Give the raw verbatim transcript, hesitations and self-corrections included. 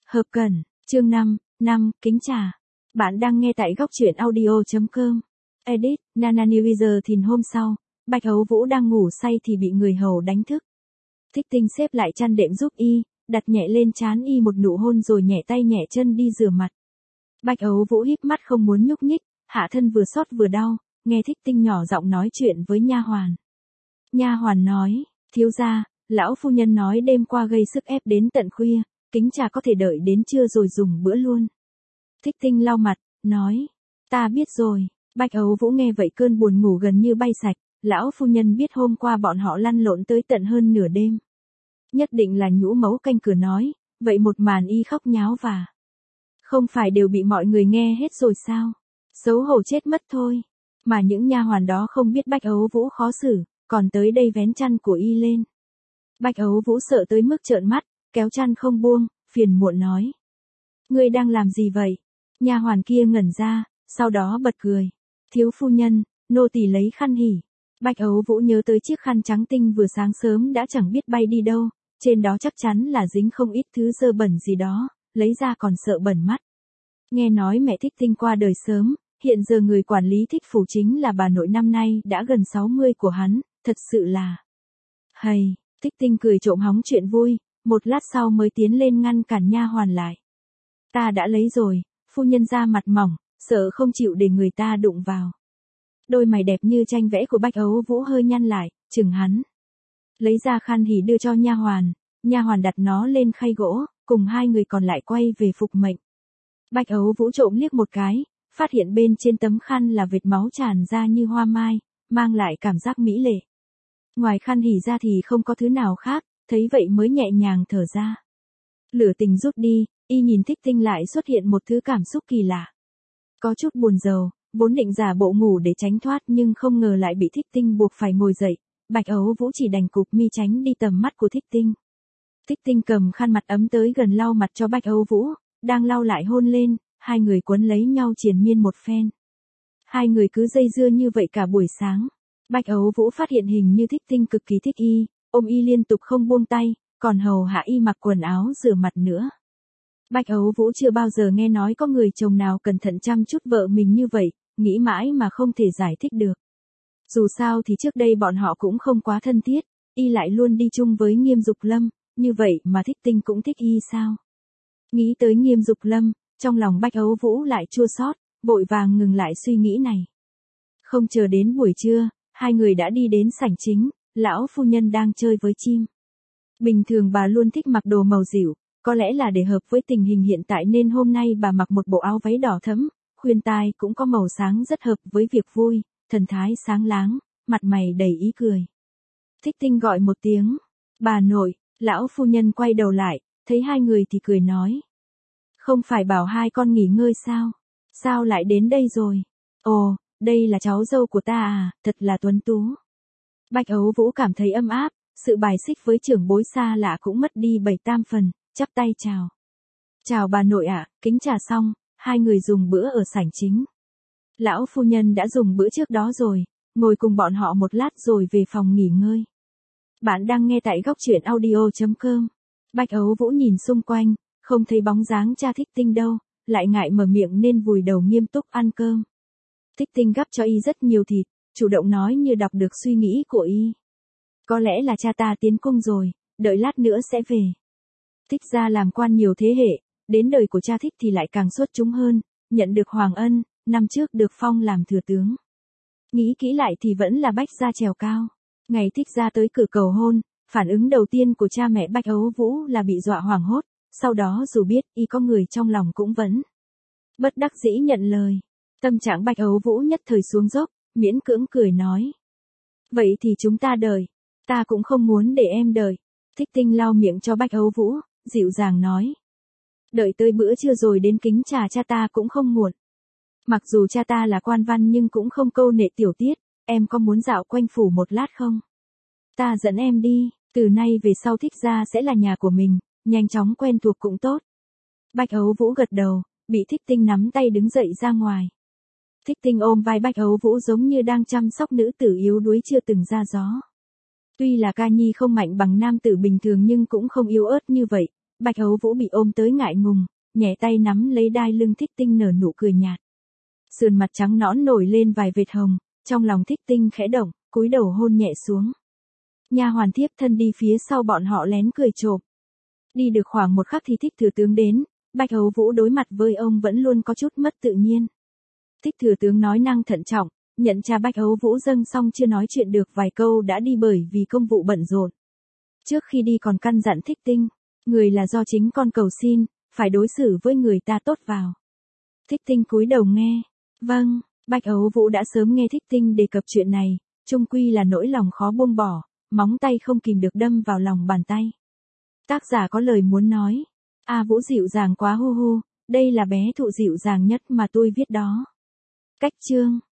Hợp Cần, chương năm, năm, kính trà. Bạn đang nghe tại góc truyện audio chấm com. Edit, Nana New Year Thìn hôm sau, Bạch Hấu Vũ đang ngủ say thì bị người hầu đánh thức. Thích Tinh xếp lại chăn đệm giúp y, đặt nhẹ lên trán y một nụ hôn rồi nhẹ tay nhẹ chân đi rửa mặt. Bạch Hấu Vũ híp mắt không muốn nhúc nhích, hạ thân vừa xót vừa đau, nghe Thích Tinh nhỏ giọng nói chuyện với nha hoàn. Nha hoàn nói, thiếu gia, lão phu nhân nói đêm qua gây sức ép đến tận khuya, kính trà có thể đợi đến trưa rồi dùng bữa luôn. Thích Tinh lau mặt, nói, ta biết rồi. Bạch Hấu Vũ nghe vậy cơn buồn ngủ gần như bay sạch, lão phu nhân biết hôm qua bọn họ lăn lộn tới tận hơn nửa đêm. Nhất định là nhũ mẫu canh cửa nói, vậy một màn y khóc nháo và không phải đều bị mọi người nghe hết rồi sao? Xấu hổ chết mất thôi. Mà những nha hoàn đó không biết Bạch Hấu Vũ khó xử, còn tới đây vén chăn của y lên. Bạch Hấu Vũ sợ tới mức trợn mắt, kéo chăn không buông, phiền muộn nói. Ngươi đang làm gì vậy? Nha hoàn kia ngẩn ra, sau đó bật cười. Thiếu phu nhân, nô tỳ lấy khăn hỉ. Bạch Hấu Vũ nhớ tới chiếc khăn trắng tinh vừa sáng sớm đã chẳng biết bay đi đâu, trên đó chắc chắn là dính không ít thứ dơ bẩn gì đó, lấy ra còn sợ bẩn mắt. Nghe nói mẹ Thích Tinh qua đời sớm, hiện giờ người quản lý Thích phủ chính là bà nội năm nay đã gần sáu mươi của hắn, thật sự là... Hầy, Thích Tinh cười trộm hóng chuyện vui, một lát sau mới tiến lên ngăn cản nha hoàn lại. Ta đã lấy rồi, phu nhân da mặt mỏng, sợ không chịu để người ta đụng vào. Đôi mày đẹp như tranh vẽ của Bạch Hấu Vũ hơi nhăn lại, chừng hắn. Lấy ra khăn hỉ đưa cho nha hoàn, nha hoàn đặt nó lên khay gỗ, cùng hai người còn lại quay về phục mệnh. Bạch Hấu Vũ trộm liếc một cái, phát hiện bên trên tấm khăn là vệt máu tràn ra như hoa mai, mang lại cảm giác mỹ lệ. Ngoài khăn hỉ ra thì không có thứ nào khác, thấy vậy mới nhẹ nhàng thở ra. Lửa tình rút đi, y nhìn Thích Tinh lại xuất hiện một thứ cảm xúc kỳ lạ. Có chút buồn rầu, vốn định giả bộ ngủ để tránh thoát nhưng không ngờ lại bị Thích Tinh buộc phải ngồi dậy, Bạch Hấu Vũ chỉ đành cụp mi tránh đi tầm mắt của Thích Tinh. Thích Tinh cầm khăn mặt ấm tới gần lau mặt cho Bạch Hấu Vũ, đang lau lại hôn lên, hai người quấn lấy nhau triền miên một phen. Hai người cứ dây dưa như vậy cả buổi sáng. Bạch Hấu Vũ phát hiện hình như Thích Tinh cực kỳ thích y, ôm y liên tục không buông tay, còn hầu hạ y mặc quần áo rửa mặt nữa. Bạch Hấu Vũ chưa bao giờ nghe nói có người chồng nào cẩn thận chăm chút vợ mình như vậy, nghĩ mãi mà không thể giải thích được. Dù sao thì trước đây bọn họ cũng không quá thân thiết, y lại luôn đi chung với Nghiêm Dục Lâm, như vậy mà Thích Tinh cũng thích y sao? Nghĩ tới Nghiêm Dục Lâm, trong lòng Bạch Hấu Vũ lại chua xót, vội vàng ngừng lại suy nghĩ này. Không chờ đến buổi trưa, hai người đã đi đến sảnh chính, lão phu nhân đang chơi với chim. Bình thường bà luôn thích mặc đồ màu dịu, có lẽ là để hợp với tình hình hiện tại nên hôm nay bà mặc một bộ áo váy đỏ thẫm, khuyên tai cũng có màu sáng rất hợp với việc vui, thần thái sáng láng, mặt mày đầy ý cười. Thích Tinh gọi một tiếng, bà nội, lão phu nhân quay đầu lại, thấy hai người thì cười nói. Không phải bảo hai con nghỉ ngơi sao? Sao lại đến đây rồi? Ồ, đây là cháu dâu của ta à, thật là tuấn tú. Bạch Hấu Vũ cảm thấy ấm áp, sự bài xích với trưởng bối xa lạ cũng mất đi bảy tam phần, chắp tay chào. Chào bà nội ạ, kính trà xong, hai người dùng bữa ở sảnh chính. Lão phu nhân đã dùng bữa trước đó rồi, ngồi cùng bọn họ một lát rồi về phòng nghỉ ngơi. Bạn đang nghe tại góc truyện audio chấm com. Bạch Hấu Vũ nhìn xung quanh, không thấy bóng dáng cha Thích Tinh đâu, lại ngại mở miệng nên vùi đầu nghiêm túc ăn cơm. Thích Tinh gắp cho y rất nhiều thịt, chủ động nói như đọc được suy nghĩ của y. Có lẽ là cha ta tiến cung rồi, đợi lát nữa sẽ về. Thích gia làm quan nhiều thế hệ, đến đời của cha Thích thì lại càng xuất chúng hơn, nhận được hoàng ân, năm trước được phong làm thừa tướng. Nghĩ kỹ lại thì vẫn là Bách gia trèo cao. Ngày Thích gia tới cửa cầu hôn, phản ứng đầu tiên của cha mẹ Bạch Hấu Vũ là bị dọa hoảng hốt, sau đó dù biết y có người trong lòng cũng vẫn bất đắc dĩ nhận lời. Tâm trạng Bạch Hấu Vũ nhất thời xuống dốc, miễn cưỡng cười nói. Vậy thì chúng ta đợi, ta cũng không muốn để em đợi. Thích Tinh lau miệng cho Bạch Hấu Vũ, dịu dàng nói. Đợi tới bữa trưa rồi đến kính trà cha ta cũng không muộn. Mặc dù cha ta là quan văn nhưng cũng không câu nệ tiểu tiết, em có muốn dạo quanh phủ một lát không? Ta dẫn em đi, từ nay về sau Thích gia sẽ là nhà của mình, nhanh chóng quen thuộc cũng tốt. Bạch Hấu Vũ gật đầu, bị Thích Tinh nắm tay đứng dậy ra ngoài. Thích Tinh ôm vai Bạch Hấu Vũ giống như đang chăm sóc nữ tử yếu đuối chưa từng ra gió. Tuy là ca nhi không mạnh bằng nam tử bình thường nhưng cũng không yếu ớt như vậy, Bạch Ấu Vũ bị ôm tới ngại ngùng, nhẹ tay nắm lấy đai lưng Thích Tinh nở nụ cười nhạt. Sườn mặt trắng nõn nổi lên vài vệt hồng, trong lòng Thích Tinh khẽ động, cúi đầu hôn nhẹ xuống. Nha hoàn thiếp thân đi phía sau bọn họ lén cười trộm. Đi được khoảng một khắc thì Thích thừa tướng đến, Bạch Ấu Vũ đối mặt với ông vẫn luôn có chút mất tự nhiên. Thích thừa tướng nói năng thận trọng, nhận trà Bạch Ấu Vũ dâng xong chưa nói chuyện được vài câu đã đi bởi vì công vụ bận rộn. Trước khi đi còn căn dặn Thích Tinh, người là do chính con cầu xin, phải đối xử với người ta tốt vào. Thích Tinh cúi đầu nghe. Vâng, Bạch Ấu Vũ đã sớm nghe Thích Tinh đề cập chuyện này, chung quy là nỗi lòng khó buông bỏ, móng tay không kìm được đâm vào lòng bàn tay. Tác giả có lời muốn nói. A Vũ dịu dàng quá hu hu, đây là bé thụ dịu dàng nhất mà tôi viết đó. Cách chương